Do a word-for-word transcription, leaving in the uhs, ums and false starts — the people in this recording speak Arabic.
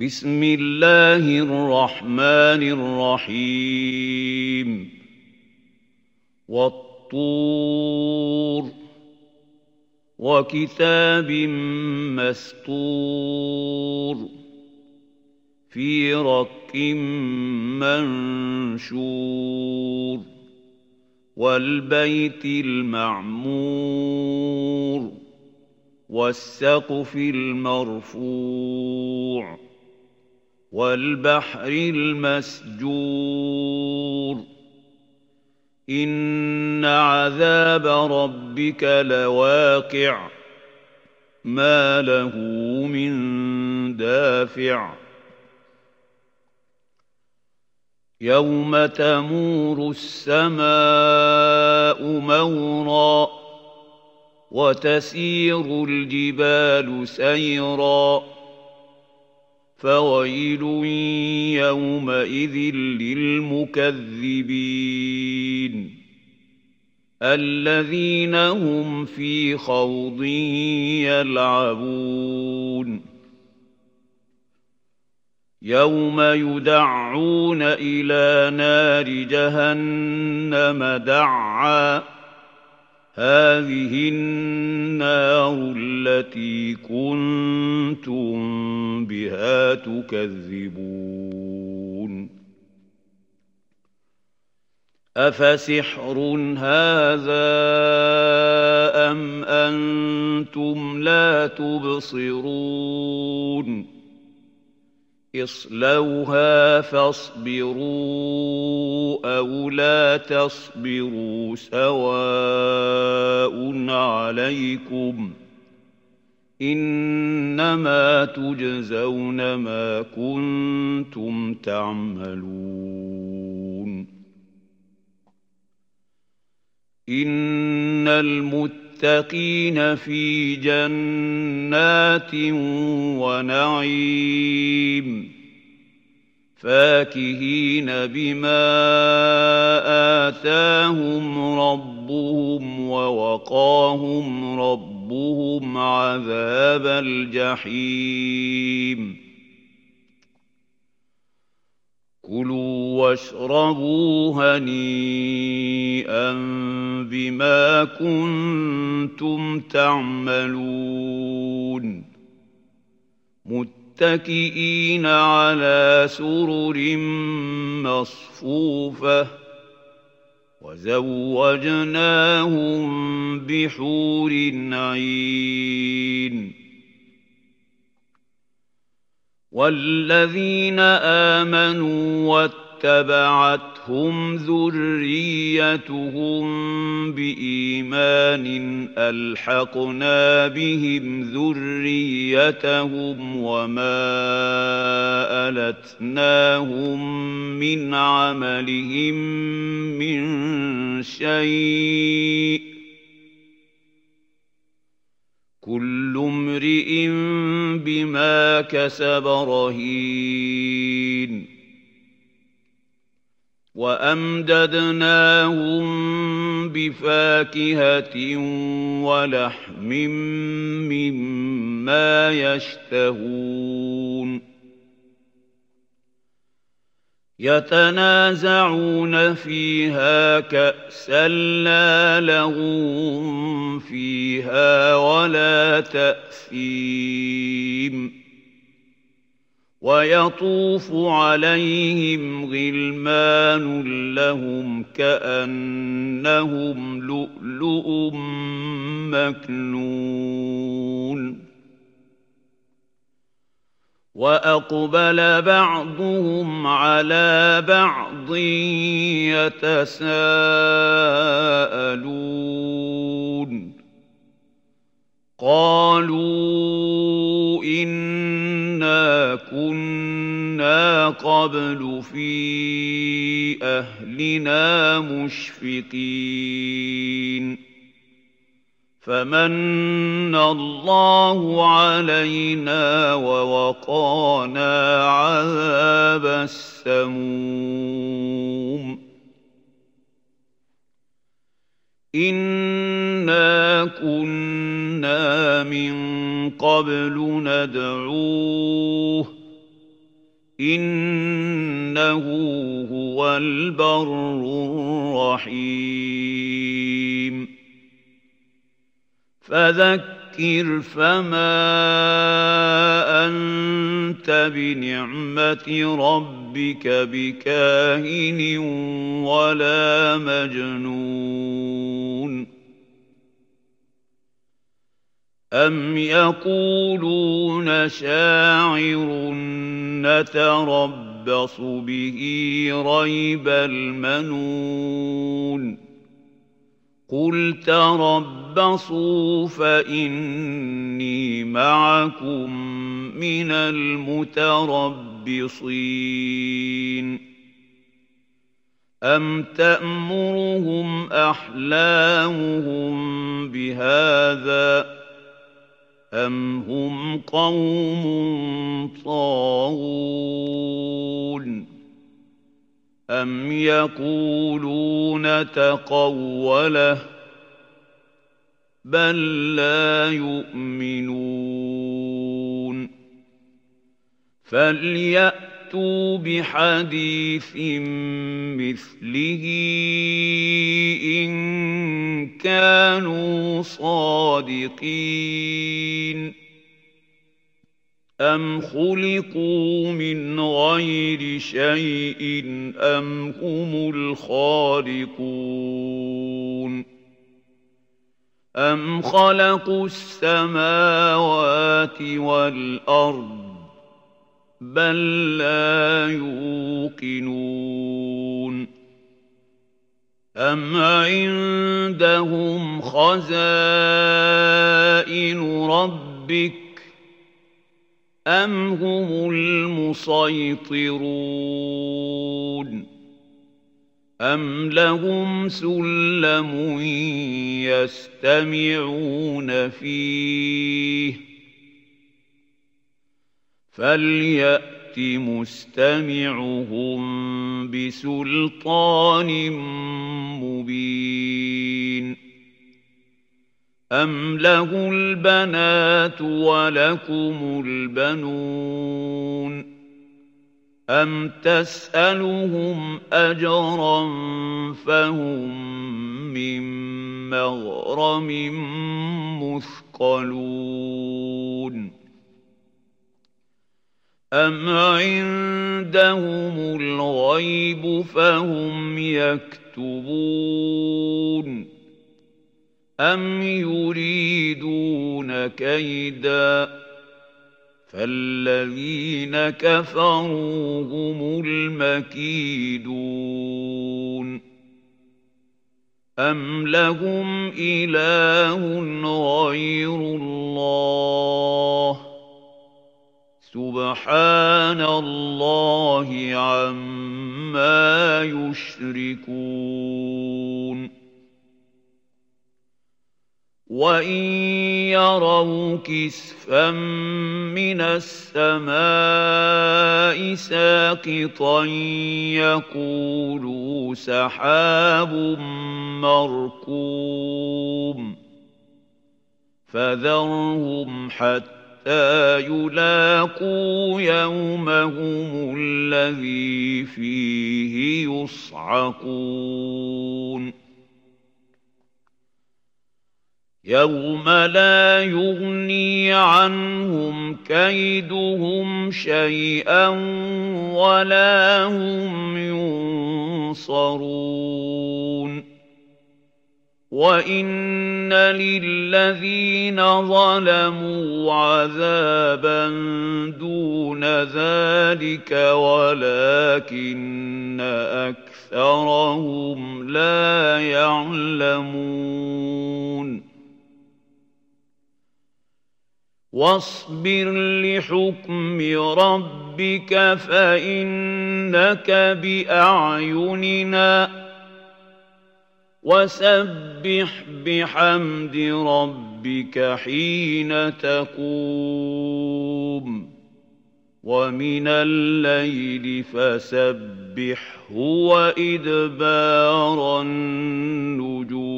بسم الله الرحمن الرحيم والطور وكتاب مسطور في رق منشور والبيت المعمور والسقف المرفوع والبحر المسجور إن عذاب ربك لواقع ما له من دافع يوم تمور السماء مورا وتسير الجبال سيرا فويل يومئذ للمكذبين الذين هم في خوض يلعبون يوم يدعون إلى نار جهنم دعا هذه النار التي كنتم بها تكذبون أفسحر هذا أم أنتم لا تبصرون اصلوها فاصبروا أو لا تصبروا سواء عليكم إنما تجزون ما كنتم تعملون إن المتقين في جنات ونعيم فاكهين بما آتاهم ربهم ووقاهم ربهم عذاب الجحيم كلوا واشربوا هنيئا بما كنتم تعملون متكئين على سرر مصفوفة وزوجناهم بحور عين والذين آمنوا واتبعتهم ذريتهم بإيمان ألحقنا بهم ذريتهم وما ألتناهم من عملهم من شيء كل امرئ بما كسب رهين وأمددناهم بفاكهة ولحم مما يشتهون يتنازعون فيها كأسا لا لغو فيها ولا تأثيم ويطوف عليهم غلمان لهم كأنهم لؤلؤ مكنون وأقبل بعضهم على بعض يتساءلون قالوا إنا كنا قبل في أهلنا مشفقين فمن الله علينا ووقانا عذاب السموم إنا كنا من قبل ندعوه إنه هو البر الرحيم فذكر فما أنت بنعمة ربك بكاهن ولا مجنون أم يقولون شاعر نتربص به ريب المنون قل تربصوا فإني معكم من المتربصين أم تأمرهم أحلامهم بهذا أم هم قوم طاغون أم يقولون تقوله بل لا يؤمنون فليأتوا بحديث مثله إن كانوا صادقين أم خلقوا من غير شيء أم هم الخالقون أم خلقوا السماوات والأرض بل لا يوقنون أم عندهم خزائن ربك أم هم المسيطرون أم لهم سلم يستمعون فيه فليأت مستمعهم بسلطان مبين أم له البنات ولكم البنون أم تسألهم أجرا فهم من مغرم مثقلون أم عندهم الغيب فهم يكتبون أم يريدون كيدا فالذين كفروا هم المكيدون أم لهم إله غير الله سبحان الله عما يشركون وَإِن يَرَوْا كِسْفًا مِّنَ السَّمَاءِ سَاقِطًا يَقُولُوا سَحَابٌ مَّرْكُومٌ فَذَرْهُمْ حَتَّىٰ يُلَاقُوا يَوْمَهُمُ الَّذِي فِيهِ يُصْعَقُونَ يَوْمَ لَا يُغْنِي عَنْهُمْ كَيْدُهُمْ شَيْئًا وَلَا هُمْ يُنصَرُونَ وَإِنَّ لِلَّذِينَ ظَلَمُوا عَذَابًا دُونَ ذَلِكَ وَلَكِنَّ أَكْثَرَهُمْ لَا يَعْلَمُونَ وَاصْبِرْ لِحُكْمِ رَبِّكَ فَإِنَّكَ بِأَعْيُنِنَا وَسَبِّحْ بِحَمْدِ رَبِّكَ حِينَ تَقُومُ وَمِنَ اللَّيْلِ فَسَبِّحْهُ وَإِدْبَارَ النُّجُومِ